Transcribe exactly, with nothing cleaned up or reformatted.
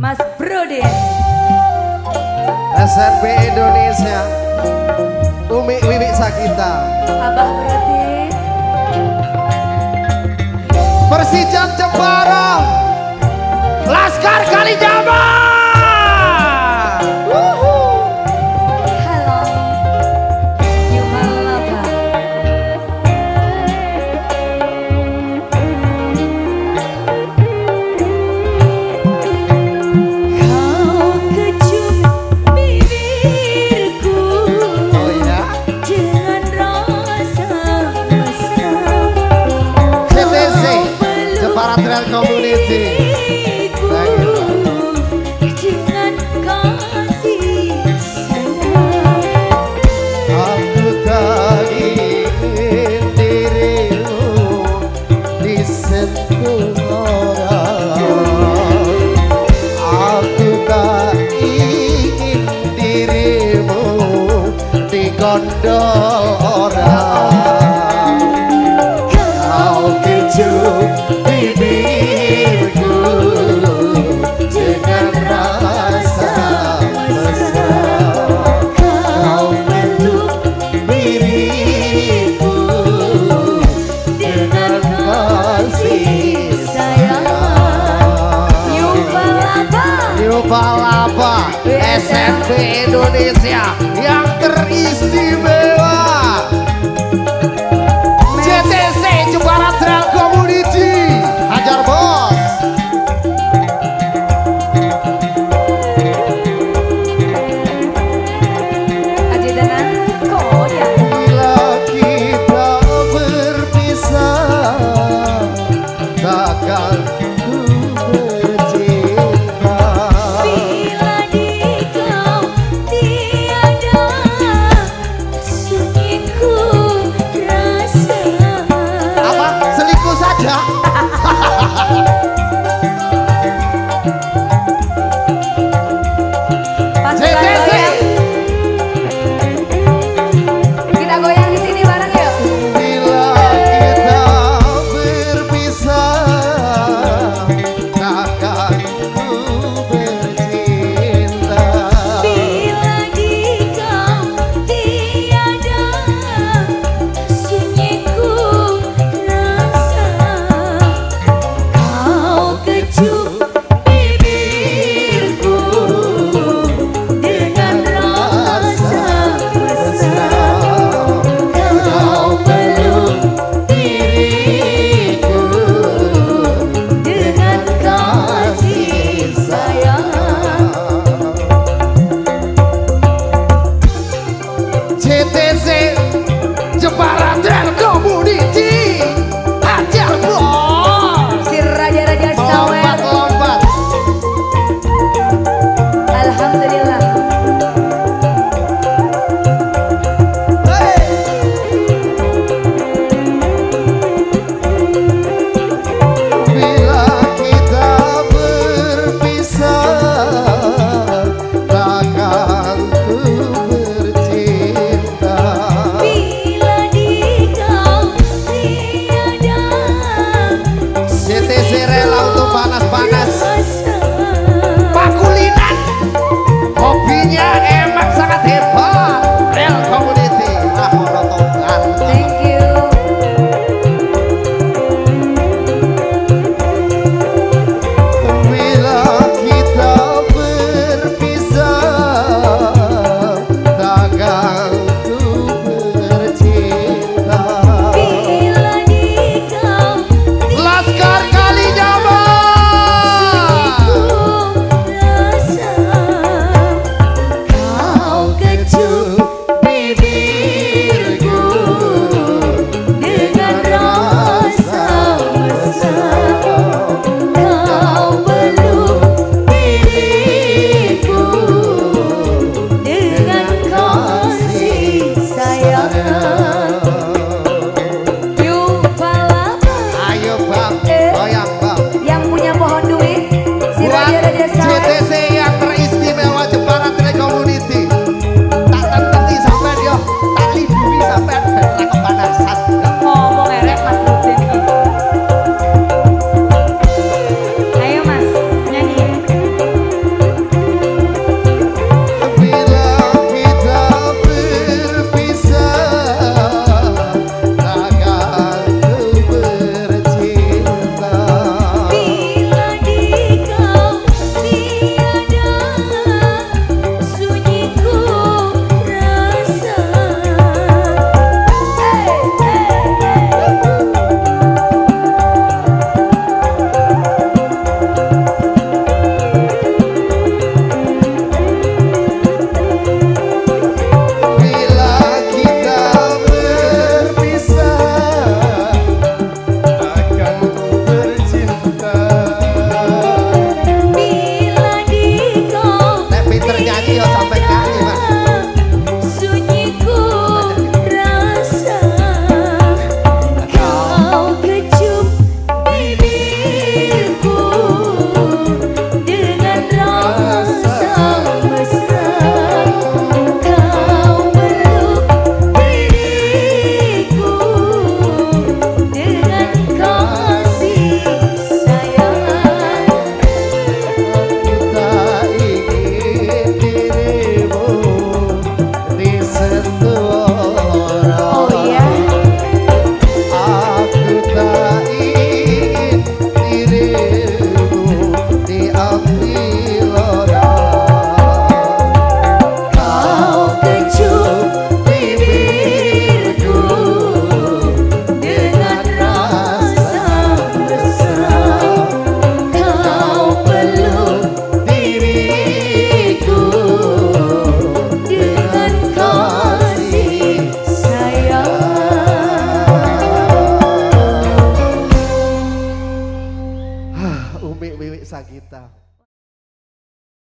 Mas Brodin S N B Indonesia Umi Wiwi Sakita Abah Brodin Persija Jepara Laskar Kalijaga. Community dengan kasih sayang aku tak ingin dirimu disentuh orang aku tak ingin dirimu digondol orang kau kecup bibirku dengan rasa mesra kau meluk diriku dengan kasih sayang Yupalapa Yupalapa S M B Indonesia yang teristimewa J T C Jepara Trail Community Hajar bos. Aja dana koya. Bila kita berpisah, takkan ku bercinta. Bila di kau tiada Sagita.